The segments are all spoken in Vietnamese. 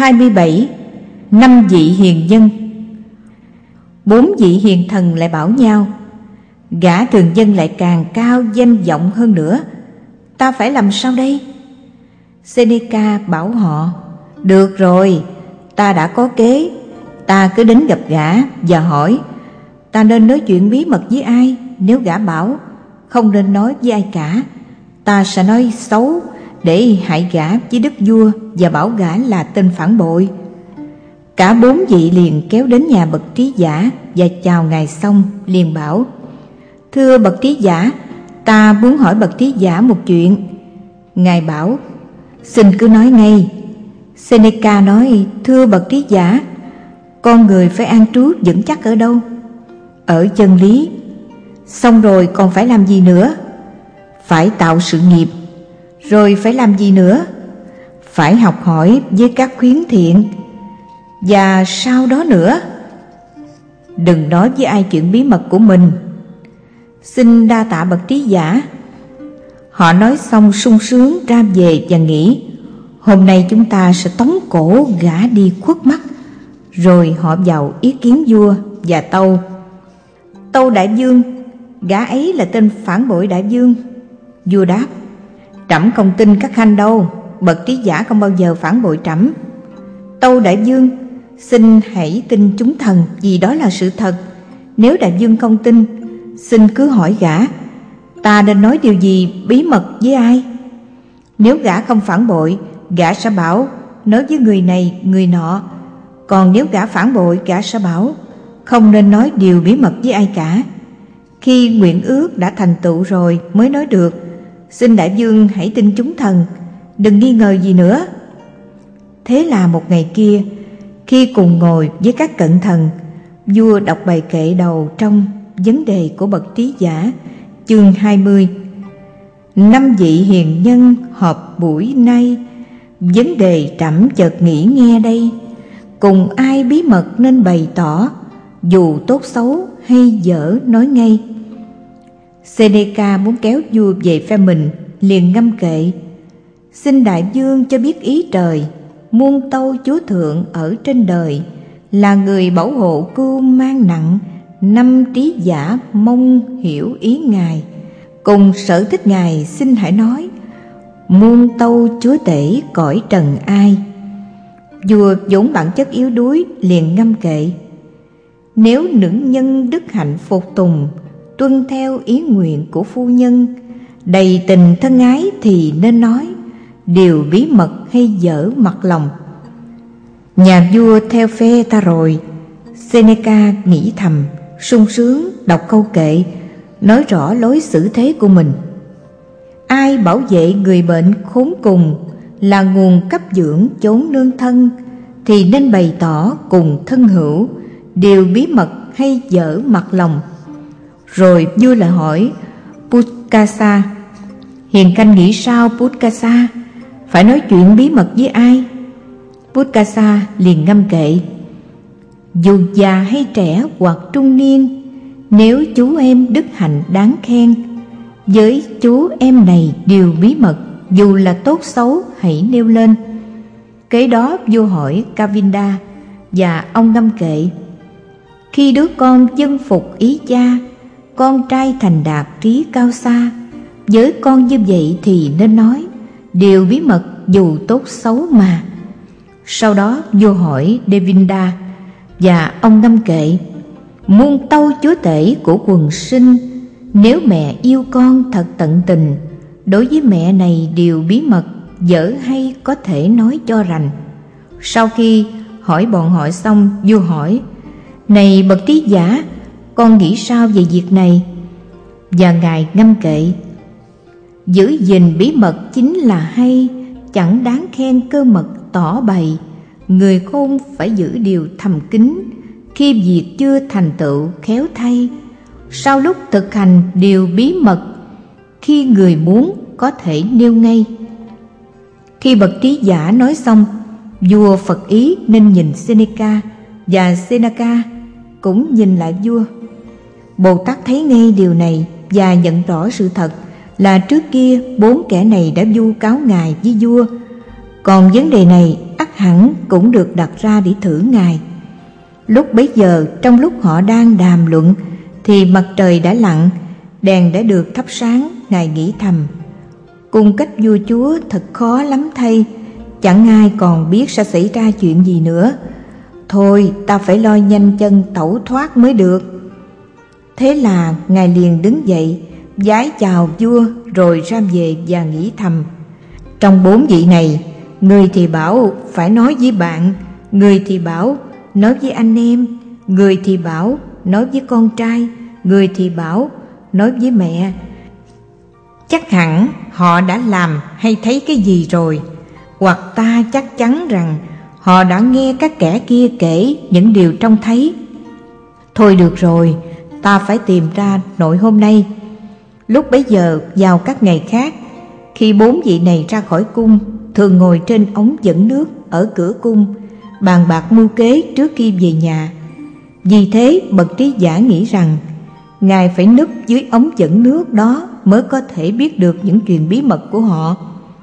27. 5 vị hiền nhân. 4 vị hiền thần lại bảo nhau: gã thường dân lại càng cao danh vọng hơn nữa, ta phải làm sao đây? Seneca bảo họ: được rồi, ta đã có kế. Ta cứ đến gặp gã và hỏi ta nên nói chuyện bí mật với ai. Nếu gã bảo không nên nói với ai cả, ta sẽ nói xấu để hại gã với đức vua và bảo gã là tên phản bội. Cả 4 vị liền kéo đến nhà bậc trí giả và chào ngài xong liền bảo: thưa bậc trí giả, ta muốn hỏi bậc trí giả một chuyện. Ngài bảo: xin cứ nói ngay. Seneca nói: thưa bậc trí giả, con người phải an trú vững chắc ở đâu? Ở chân lý. Xong rồi còn phải làm gì nữa? Phải tạo sự nghiệp. Rồi phải làm gì nữa? Phải học hỏi với các khuyến thiện. Và sau đó nữa? Đừng nói với ai chuyện bí mật của mình. Xin đa tạ bậc trí giả. Họ nói xong sung sướng ra về và nghĩ: hôm nay chúng ta sẽ tống cổ gã đi khuất mắt. Rồi họ vào ý kiến vua và Tâu. Tâu đại vương, gã ấy là tên phản bội đại vương. Vua đáp: trẫm không tin các khanh đâu, bậc trí giả không bao giờ phản bội trẫm. Tâu đại vương, xin hãy tin chúng thần, vì đó là sự thật. Nếu đại vương không tin, xin cứ hỏi gã, ta nên nói điều gì bí mật với ai? Nếu gã không phản bội, gã sẽ bảo nói với người này người nọ. Còn nếu gã phản bội, gã sẽ bảo không nên nói điều bí mật với ai cả. Khi nguyện ước đã thành tựu rồi mới nói được. Xin đại vương hãy tin chúng thần, đừng nghi ngờ gì nữa. Thế là một ngày kia, khi cùng ngồi với các cận thần, vua đọc bài kệ đầu trong vấn đề của bậc trí giả, chương 20. 5 vị hiền nhân họp buổi nay, vấn đề trẫm chợt nghĩ nghe đây. Cùng ai bí mật nên bày tỏ, dù tốt xấu hay dở nói ngay. Seneca muốn kéo vua về phe mình, liền ngâm kệ: xin đại vương cho biết ý trời, muôn tâu chúa thượng ở trên đời, là người bảo hộ cưu mang nặng, 5 trí giả mong hiểu ý ngài. Cùng sở thích ngài xin hãy nói, muôn tâu chúa tể cõi trần ai. Vua vốn bản chất yếu đuối liền ngâm kệ: nếu nữ nhân đức hạnh phục tùng, tuân theo ý nguyện của phu nhân, đầy tình thân ái thì nên nói, điều bí mật hay dở mặt lòng. Nhà vua theo phe ta rồi. Seneca nghĩ thầm, sung sướng đọc câu kệ, nói rõ lối xử thế của mình. Ai bảo vệ người bệnh khốn cùng, là nguồn cấp dưỡng chốn nương thân, thì nên bày tỏ cùng thân hữu, điều bí mật hay dở mặt lòng. Rồi vua lại hỏi Putkasa: hiền khanh nghĩ sao Putkasa? Phải nói chuyện bí mật với ai? Putkasa liền ngâm kệ: dù già hay trẻ hoặc trung niên, nếu chú em đức hạnh đáng khen, với chú em này điều bí mật, dù là tốt xấu hãy nêu lên. Kế đó vua hỏi Kavinda, và ông ngâm kệ: khi đứa con dân phục ý cha, con trai thành đạt trí cao xa, với con như vậy thì nên nói, điều bí mật dù tốt xấu mà. Sau đó vua hỏi Devinda, và ông ngâm kệ: muôn tâu chúa tể của quần sinh, nếu mẹ yêu con thật tận tình, đối với mẹ này điều bí mật, dở hay có thể nói cho rành. Sau khi hỏi bọn họ xong, vua hỏi: này bậc trí giả, con nghĩ sao về việc này? Và ngài ngâm kệ: giữ gìn bí mật chính là hay, chẳng đáng khen cơ mật tỏ bày. Người khôn phải giữ điều thầm kín, khi việc chưa thành tựu khéo thay. Sau lúc thực hành điều bí mật, khi người muốn có thể nêu ngay. Khi bậc trí giả nói xong, vua phật ý nên nhìn Seneca, và Seneca cũng nhìn lại vua. Bồ Tát thấy ngay điều này và nhận rõ sự thật là trước kia 4 kẻ này đã vu cáo ngài với vua, còn vấn đề này ắt chắc hẳn cũng được đặt ra để thử Ngài. Lúc bấy giờ, trong lúc họ đang đàm luận thì mặt trời đã lặn, đèn đã được thắp sáng. Ngài nghĩ thầm: cung cách vua chúa thật khó lắm thay, chẳng ai còn biết sẽ xảy ra chuyện gì nữa. Thôi, ta phải lo nhanh chân tẩu thoát mới được. Thế là Ngài liền đứng dậy, vái chào vua rồi ra về và nghĩ thầm: trong 4 vị này, người thì bảo phải nói với bạn, người thì bảo nói với anh em, người thì bảo nói với con trai, người thì bảo nói với mẹ. Chắc hẳn họ đã làm hay thấy cái gì rồi, hoặc ta chắc chắn rằng họ đã nghe các kẻ kia kể những điều trông thấy. Thôi được rồi, ta phải tìm ra nội hôm nay. Lúc bấy giờ vào các ngày khác, khi 4 vị này ra khỏi cung, thường ngồi trên ống dẫn nước ở cửa cung, bàn bạc mưu kế trước khi về nhà. Vì thế bậc trí giả nghĩ rằng Ngài phải núp dưới ống dẫn nước đó mới có thể biết được những chuyện bí mật của họ.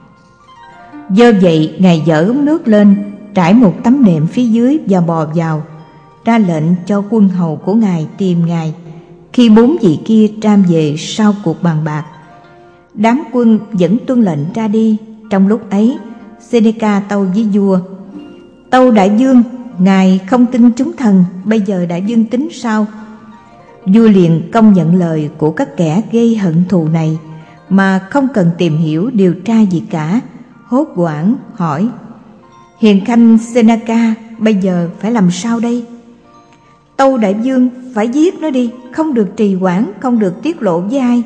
Do vậy Ngài dỡ ống nước lên, trải một tấm nệm phía dưới và bò vào, ra lệnh cho quân hầu của Ngài tìm Ngài khi 4 vị kia tram về sau cuộc bàn bạc. Đám quân vẫn tuân lệnh ra đi. Trong lúc ấy, Seneca tâu với vua: tâu đại vương, ngài không tin chúng thần, bây giờ đại vương tính sao? Vua liền công nhận lời của các kẻ gây hận thù này mà không cần tìm hiểu điều tra gì cả. Hốt hoảng hỏi: hiền khanh Seneca, bây giờ phải làm sao đây? Tâu đại vương, phải giết nó đi, không được trì hoãn, không được tiết lộ với ai.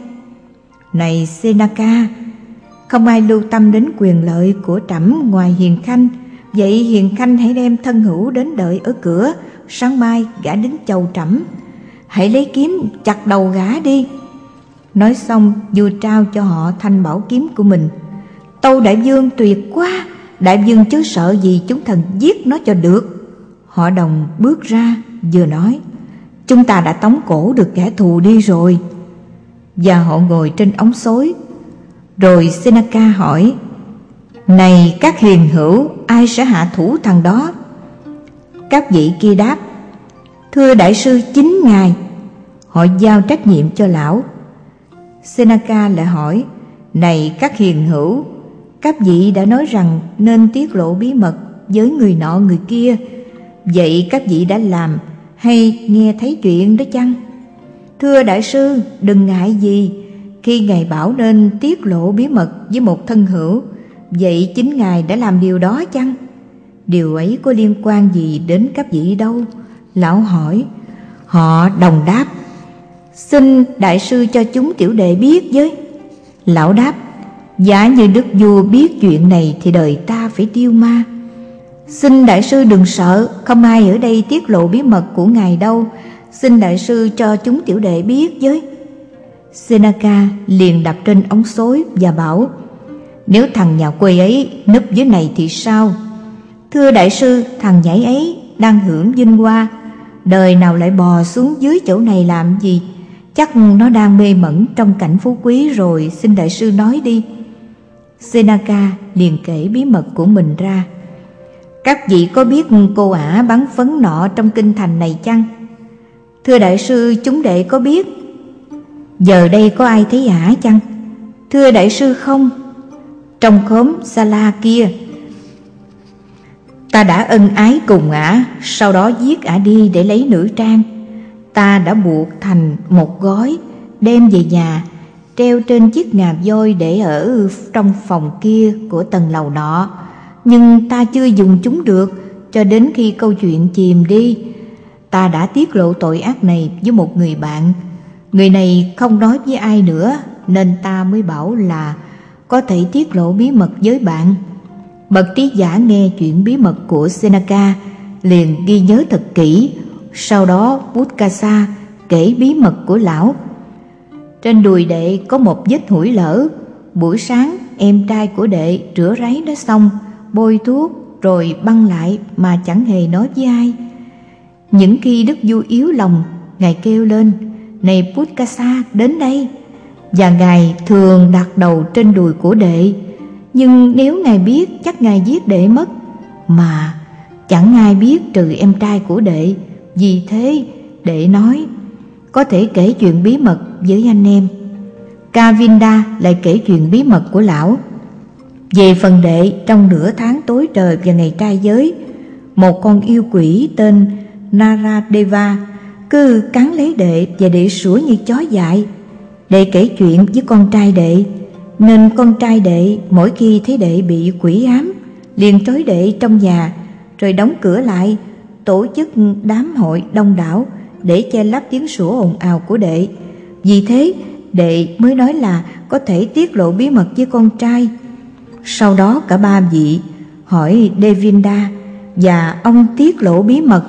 Này Seneca, không ai lưu tâm đến quyền lợi của trẫm ngoài hiền khanh. Vậy hiền khanh hãy đem thân hữu đến đợi ở cửa, sáng mai gã đến chầu trẫm, hãy lấy kiếm chặt đầu gã đi. Nói xong, vua trao cho họ thanh bảo kiếm của mình. Tâu đại vương, tuyệt quá, đại vương chứ sợ gì chúng thần giết nó cho được. Họ đồng bước ra, vừa nói: chúng ta đã tống cổ được kẻ thù đi rồi. Và họ ngồi trên ống xối. Rồi Seneca hỏi: này các hiền hữu, ai sẽ hạ thủ thằng đó? Các vị kia đáp: thưa đại sư, chính ngài. Họ giao trách nhiệm cho lão. Seneca lại hỏi: này các hiền hữu, các vị đã nói rằng nên tiết lộ bí mật với người nọ người kia, vậy các vị đã làm hay nghe thấy chuyện đó chăng? Thưa đại sư, đừng ngại gì, khi ngài bảo nên tiết lộ bí mật với một thân hữu, vậy chính ngài đã làm điều đó chăng? Điều ấy có liên quan gì đến các vị đâu? Lão hỏi. Họ đồng đáp: xin đại sư cho chúng tiểu đệ biết với. Lão đáp: giả như đức vua biết chuyện này thì đời ta phải tiêu ma. Xin đại sư đừng sợ, không ai ở đây tiết lộ bí mật của ngài đâu, xin đại sư cho chúng tiểu đệ biết với. Seneca liền đập trên ống xối và bảo: nếu thằng nhà quê ấy núp dưới này thì sao? Thưa đại sư, thằng nhảy ấy đang hưởng vinh hoa, đời nào lại bò xuống dưới chỗ này làm gì? Chắc nó đang mê mẩn trong cảnh phú quý rồi, xin đại sư nói đi. Seneca liền kể bí mật của mình ra. Các vị có biết cô ả bắn phấn nọ trong kinh thành này chăng? Thưa đại sư, chúng đệ có biết. Giờ đây có ai thấy ả chăng? Thưa đại sư, không. Trong khóm Sala kia, ta đã ân ái cùng ả, sau đó giết ả đi để lấy nữ trang. Ta đã buộc thành một gói, đem về nhà, treo trên chiếc ngà voi để ở trong phòng kia của tầng lầu nọ. Nhưng ta chưa dùng chúng được cho đến khi câu chuyện chìm đi. Ta đã tiết lộ tội ác này với một người bạn. Người này không nói với ai nữa, nên ta mới bảo là có thể tiết lộ bí mật với bạn. Bậc trí giả nghe chuyện bí mật của Seneca liền ghi nhớ thật kỹ. Sau đó Buttkasa kể bí mật của lão. Trên đùi đệ có một vết hủi lở. Buổi sáng em trai của đệ rửa ráy nó xong, bôi thuốc rồi băng lại mà chẳng hề nói với ai. Những khi đức vua yếu lòng, ngài kêu lên: này Buttkasa, đến đây. Và ngài thường đặt đầu trên đùi của đệ. Nhưng nếu ngài biết, chắc ngài giết đệ mất. mà chẳng ai biết trừ em trai của đệ. Vì thế đệ nói có thể kể chuyện bí mật với anh em. Kavinda lại kể chuyện bí mật của lão. Về phần đệ, trong nửa tháng tối trời và ngày trai giới, một con yêu quỷ tên Naradeva cứ cắn lấy đệ và đệ sủa như chó dại. Đệ kể chuyện với con trai đệ, nên con trai đệ mỗi khi thấy đệ bị quỷ ám liền trói đệ trong nhà, rồi đóng cửa lại, tổ chức đám hội đông đảo để che lấp tiếng sủa ồn ào của đệ. Vì thế đệ mới nói là có thể tiết lộ bí mật với con trai. Sau đó cả ba vị hỏi Devinda và ông tiết lộ bí mật.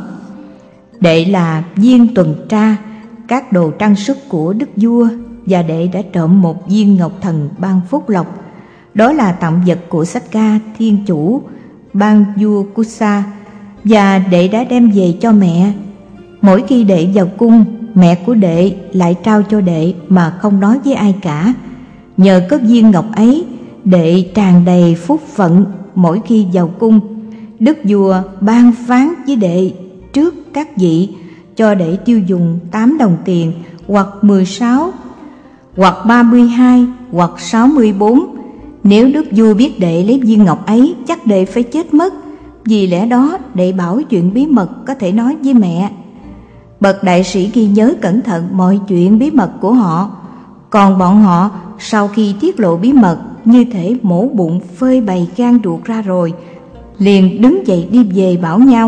Đệ là viên tuần tra các đồ trang sức của đức vua, và đệ đã trộm một viên ngọc thần ban phúc lộc. Đó là tạm vật của Sakka thiên chủ ban vua Kusa, và đệ đã đem về cho mẹ. Mỗi khi đệ vào cung, mẹ của đệ lại trao cho đệ mà không nói với ai cả. Nhờ có viên ngọc ấy, đệ tràn đầy phúc phận. Mỗi khi vào cung, đức vua ban phán với đệ trước các vị cho đệ tiêu dùng 8 đồng tiền, hoặc 16, hoặc 32, hoặc 64. Nếu đức vua biết đệ lấy viên ngọc ấy, chắc đệ phải chết mất. Vì lẽ đó đệ bảo chuyện bí mật có thể nói với mẹ. Bậc đại sĩ ghi nhớ cẩn thận mọi chuyện bí mật của họ. Còn bọn họ sau khi tiết lộ bí mật, như thể mổ bụng phơi bày gan ruột ra rồi, liền đứng dậy đi về bảo nhau: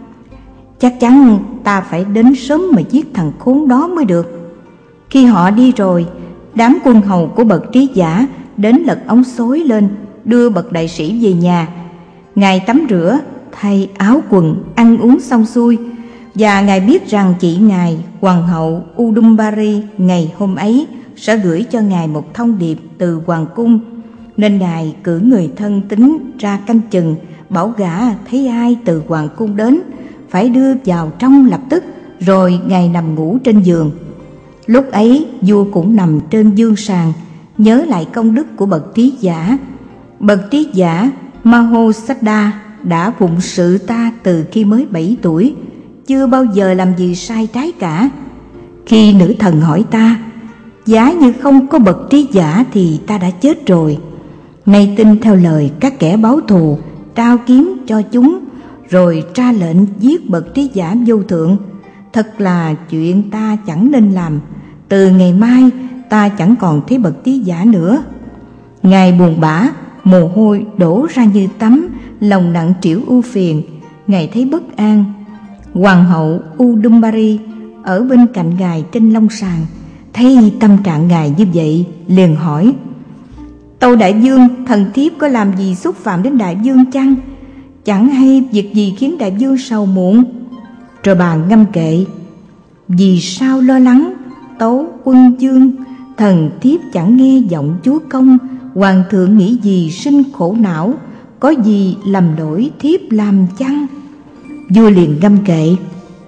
chắc chắn ta phải đến sớm mà giết thằng khốn đó mới được. Khi họ đi rồi, đám quân hầu của bậc trí giả đến lật ống xối lên, đưa bậc đại sĩ về nhà. Ngài tắm rửa, thay áo quần, ăn uống xong xuôi, và ngài biết rằng chị ngài hoàng hậu Udumbari ngày hôm ấy sẽ gửi cho ngài một thông điệp từ hoàng cung, nên ngài cử người thân tín ra canh chừng, bảo gã thấy ai từ hoàng cung đến phải đưa vào trong lập tức. Rồi ngài nằm ngủ trên giường. Lúc ấy vua cũng nằm trên giường sàng, nhớ lại công đức của bậc trí giả. Bậc trí giả Mahosaddha đã phụng sự ta từ khi mới 7 tuổi, chưa bao giờ làm gì sai trái cả. Khi nữ thần hỏi ta, giá như không có bậc trí giả thì ta đã chết rồi. Nay tin theo lời các kẻ báo thù, trao kiếm cho chúng, rồi ra lệnh giết bậc trí giả vô thượng. Thật là chuyện ta chẳng nên làm. Từ ngày mai ta chẳng còn thấy bậc trí giả nữa. Ngài buồn bã, mồ hôi đổ ra như tắm, lòng nặng trĩu ưu phiền. Ngài thấy bất an. Hoàng hậu Udumbari ở bên cạnh ngài trên long sàng, thấy tâm trạng ngài như vậy, liền hỏi: tâu đại vương, thần thiếp có làm gì xúc phạm đến đại vương chăng? Chẳng hay việc gì khiến đại vương sầu muộn? Rồi bà ngâm kệ: vì sao lo lắng, tấu quân vương, thần thiếp chẳng nghe giọng chúa công. Hoàng thượng nghĩ gì sinh khổ não, có gì lầm lỗi thiếp làm chăng? Vua liền ngâm kệ: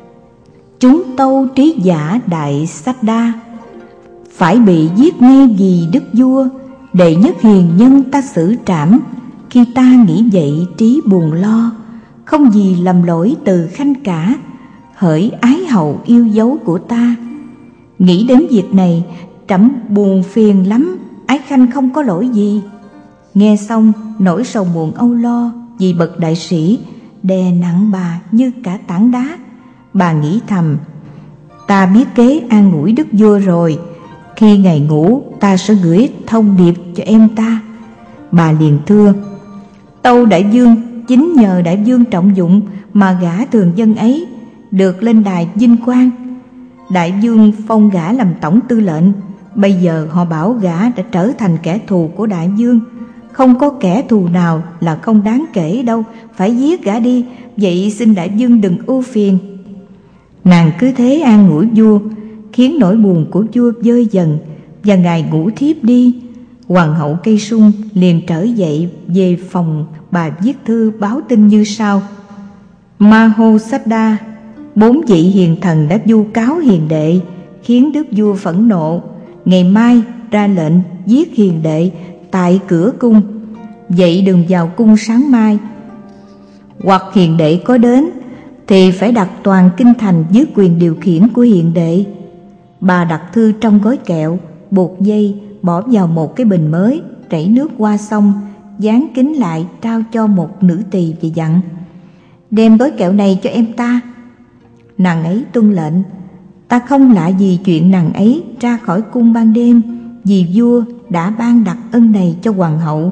chúng tâu trí giả đại Saddha phải bị giết ngay vì đức vua. Đệ nhất hiền nhân ta xử trảm, khi ta nghĩ vậy trí buồn lo. Không gì lầm lỗi từ khanh cả, hỡi ái hậu yêu dấu của ta. Nghĩ đến việc này trẫm buồn phiền lắm, ái khanh không có lỗi gì. Nghe xong nỗi sầu muộn âu lo vì bậc đại sĩ đè nặng bà như cả tảng đá. Bà nghĩ thầm: ta biết kế an ủi đức vua rồi. Khi ngài ngủ, ta sẽ gửi thông điệp cho em ta. Bà liền thưa: tâu đại vương, chính nhờ đại vương trọng dụng mà gã thường dân ấy được lên đài vinh quang. Đại vương phong gã làm tổng tư lệnh. Bây giờ họ bảo gã đã trở thành kẻ thù của đại vương. Không có kẻ thù nào là không đáng kể đâu, phải giết gã đi. Vậy xin đại vương đừng ưu phiền. Nàng cứ thế an ủi vua, khiến nỗi buồn của vua vơi dần, và ngài ngủ thiếp đi. Hoàng hậu Cây Sung liền trở dậy về phòng. Bà viết thư báo tin như sau: Mahosaddha, 4 vị hiền thần đã vu cáo hiền đệ, khiến đức vua phẫn nộ. Ngày mai ra lệnh giết hiền đệ tại cửa cung. Vậy đừng vào cung sáng mai. Hoặc hiền đệ có đến thì phải đặt toàn kinh thành dưới quyền điều khiển của hiền đệ. Bà đặt thư trong gói kẹo, buộc dây, bỏ vào một cái bình mới, rảy nước qua xong, dán kín lại trao cho một nữ tỳ và dặn: đem gói kẹo này cho em ta. Nàng ấy tuân lệnh. Ta không lạ gì chuyện nàng ấy ra khỏi cung ban đêm, vì vua đã ban đặt ân này cho hoàng hậu,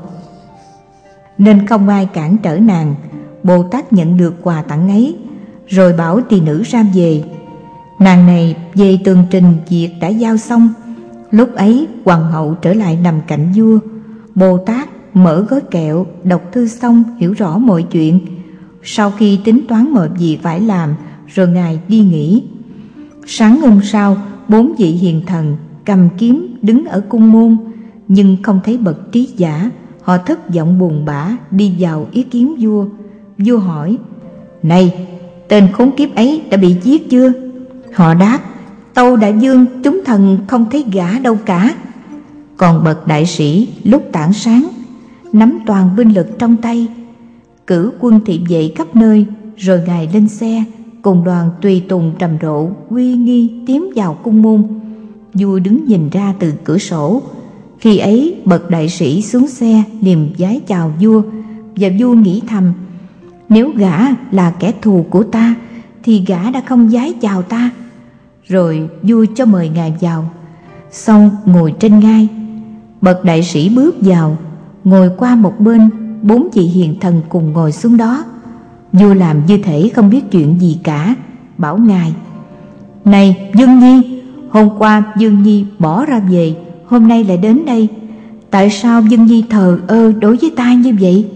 nên không ai cản trở nàng. Bồ Tát nhận được quà tặng ấy, rồi bảo tỳ nữ ra về. Nàng này về tường trình việc đã giao xong. Lúc ấy hoàng hậu trở lại nằm cạnh vua. Bồ Tát mở gói kẹo, đọc thư xong hiểu rõ mọi chuyện. Sau khi tính toán mọi việc phải làm, rồi ngài đi nghỉ. Sáng hôm sau, 4 vị hiền thần cầm kiếm đứng ở cung môn, nhưng không thấy bậc Trí Giả. Họ thất vọng buồn bã đi vào ý kiến vua. Vua hỏi: này, tên khốn kiếp ấy đã bị giết chưa? Họ đáp: tâu đại vương, chúng thần không thấy gã đâu cả. Còn bậc đại sĩ lúc tảng sáng nắm toàn binh lực trong tay, cử quân thị vệ khắp nơi, rồi ngài lên xe cùng đoàn tùy tùng trầm rộ uy nghi tiến vào cung môn. Vua đứng nhìn ra từ cửa sổ. Khi ấy bậc đại sĩ xuống xe liềm vái chào vua, và vua nghĩ thầm: nếu gã là kẻ thù của ta thì gã đã không vái chào ta. Rồi vua cho mời ngài vào, xong ngồi trên ngai. Bậc đại sĩ bước vào, ngồi qua một bên, 4 vị hiền thần cùng ngồi xuống đó. Vua làm như thể không biết chuyện gì cả, bảo ngài: này Dương Nhi, hôm qua Dương Nhi bỏ ra về, hôm nay lại đến đây, tại sao Dương Nhi thờ ơ đối với ta như vậy?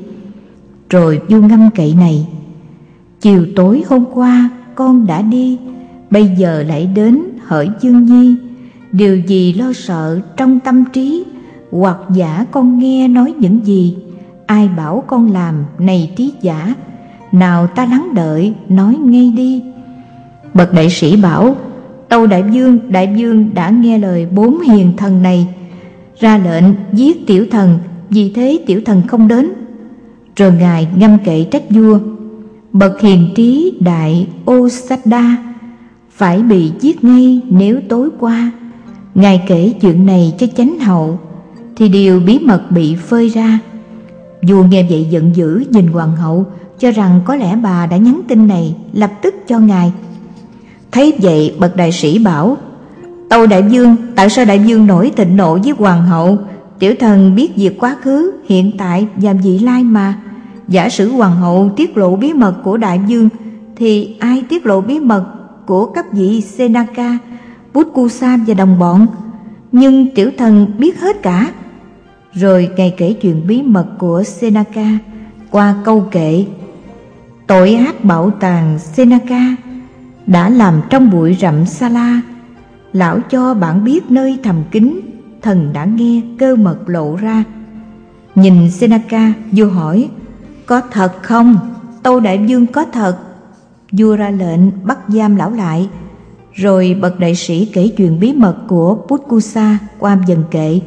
Rồi vua ngâm kệ này: chiều tối hôm qua con đã đi, bây giờ lại đến hỡi Dương Nhi. Điều gì lo sợ trong tâm trí, hoặc giả con nghe nói những gì, ai bảo con làm này Trí Giả? Nào ta lắng đợi, nói ngay đi. Bậc đại sĩ bảo: tâu đại vương đã nghe lời 4 hiền thần này, ra lệnh giết tiểu thần, vì thế tiểu thần không đến. Rồi ngài ngâm kệ trách vua: bậc hiền trí đại Osada phải bị giết ngay nếu tối qua ngài kể chuyện này cho chánh hậu, thì điều bí mật bị phơi ra. Vua nghe vậy giận dữ nhìn hoàng hậu, cho rằng có lẽ bà đã nhắn tin này lập tức cho ngài. Thấy vậy bậc đại sĩ bảo: tâu đại vương, tại sao đại vương nổi thịnh nộ với hoàng hậu? Tiểu thần biết việc quá khứ, hiện tại và vị lai mà. Giả sử hoàng hậu tiết lộ bí mật của đại vương, thì ai tiết lộ bí mật của các vị Senaka, Putkusa và đồng bọn? Nhưng tiểu thần biết hết cả. Rồi ngài kể chuyện bí mật của Senaka qua câu kệ: tội ác bảo tàng Senaka đã làm trong bụi rậm Sala. Lão cho bạn biết nơi thầm kín, thần đã nghe cơ mật lộ ra. Nhìn Senaka, vua hỏi: có thật không? Tâu đại vương có thật. Vua ra lệnh bắt giam lão lại. Rồi bậc đại sĩ kể chuyện bí mật của Putkusa qua dần kệ: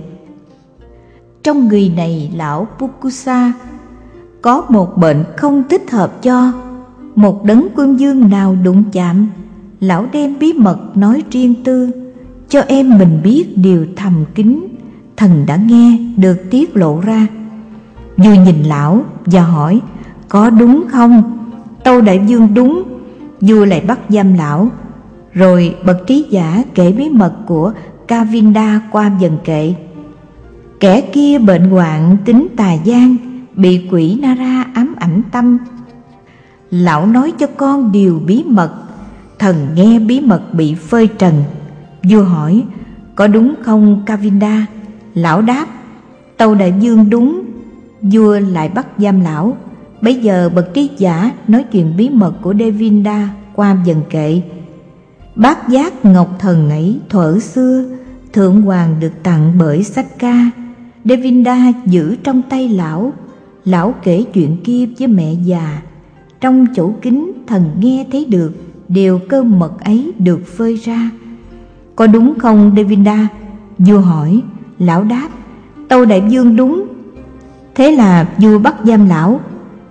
trong người này lão Putkusa có một bệnh không thích hợp cho một đấng quân vương nào đụng chạm. Lão đem bí mật nói riêng tư, cho em mình biết điều thầm kín, thần đã nghe được tiết lộ ra. Vua nhìn lão và hỏi: có đúng không? Tâu đại vương đúng. Vua lại bắt giam lão. Rồi bậc Trí Giả kể bí mật của Kavinda qua dần kệ: kẻ kia bệnh hoạn tính tà gian, bị quỷ Nara ám ảnh tâm. Lão nói cho con điều bí mật, thần nghe bí mật bị phơi trần. Vua hỏi: có đúng không Kavinda? Lão đáp: tâu đại vương đúng. Vua lại bắt giam lão. Bấy giờ bậc Trí Giả nói chuyện bí mật của Devinda qua dần kệ: bát giác ngọc thần ấy thuở xưa, thượng hoàng được tặng bởi Sakka. Devinda giữ trong tay lão. Lão kể chuyện kia với mẹ già. Trong chỗ kín thần nghe thấy được điều cơ mật ấy được phơi ra. Có đúng không Devinda? Vua hỏi. Lão đáp: tâu đại vương đúng. Thế là vua bắt giam lão.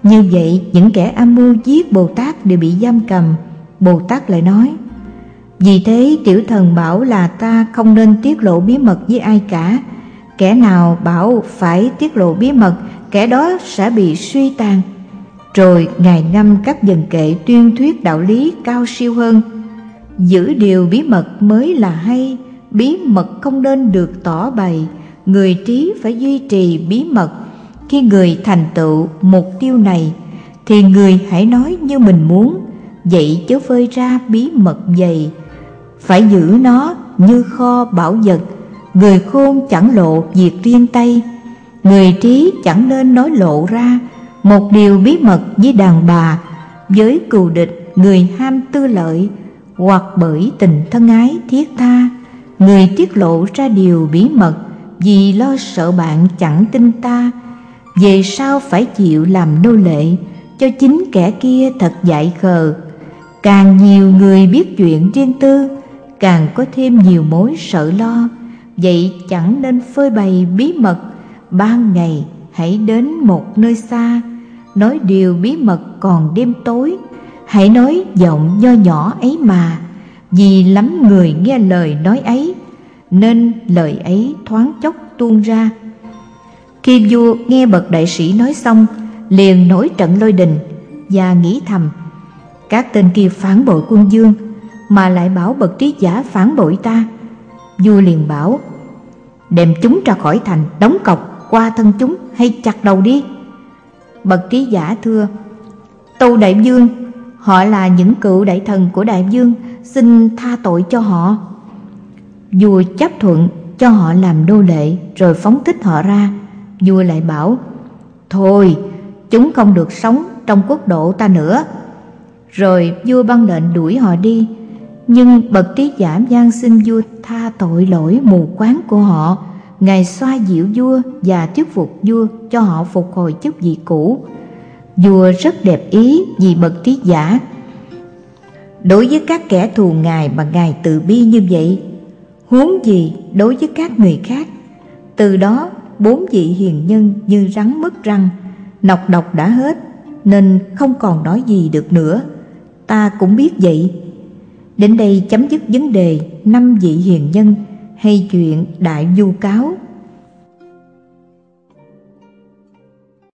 Như vậy những kẻ âm mưu giết Bồ Tát đều bị giam cầm. Bồ Tát lại nói: vì thế tiểu thần bảo là ta không nên tiết lộ bí mật với ai cả. Kẻ nào bảo phải tiết lộ bí mật, kẻ đó sẽ bị suy tàn. Rồi Ngài ngâm các dần kệ tuyên thuyết đạo lý cao siêu hơn. Giữ điều bí mật mới là hay, bí mật không nên được tỏ bày. Người trí phải duy trì bí mật. Khi người thành tựu mục tiêu này thì người hãy nói như mình muốn, vậy chớ phơi ra bí mật dày. Phải giữ nó như kho bảo vật. Người khôn chẳng lộ việc riêng tay, người trí chẳng nên nói lộ ra một điều bí mật với đàn bà. Với cừu địch người ham tư lợi, hoặc bởi tình thân ái thiết tha, người tiết lộ ra điều bí mật vì lo sợ bạn chẳng tin ta. Về sau phải chịu làm nô lệ cho chính kẻ kia thật dại khờ. Càng nhiều người biết chuyện riêng tư, càng có thêm nhiều mối sợ lo. Vậy chẳng nên phơi bày bí mật. Ban ngày hãy đến một nơi xa, nói điều bí mật còn đêm tối. Hãy nói giọng nho nhỏ ấy mà, vì lắm người nghe lời nói ấy, nên lời ấy thoáng chốc tuôn ra. Khi vua nghe bậc đại sĩ nói xong, liền nổi trận lôi đình và nghĩ thầm: các tên kia phản bội quân vương, mà lại bảo bậc trí giả phản bội ta. Vua liền bảo: đem chúng ra khỏi thành, đóng cọc qua thân chúng, hay chặt đầu đi. Bậc trí giả thưa: tâu đại vương, họ là những cựu đại thần của đại vương, xin tha tội cho họ. Vua chấp thuận cho họ làm nô lệ, rồi phóng thích họ ra. Vua lại bảo: thôi, chúng không được sống trong quốc độ ta nữa. Rồi vua ban lệnh đuổi họ đi. Nhưng bậc trí giả van xin vua tha tội lỗi mù quáng của họ. Ngài xoa dịu vua và thuyết phục vua cho họ phục hồi chức vị cũ. Vua rất đẹp ý vì bậc trí giả. Đối với các kẻ thù Ngài mà Ngài từ bi như vậy, huống gì đối với các người khác. Từ đó 4 vị hiền nhân như rắn mất răng, nọc độc đã hết, nên không còn nói gì được nữa. Ta cũng biết vậy. Đến đây chấm dứt vấn đề 5 vị hiền nhân hay chuyện đại vu cáo.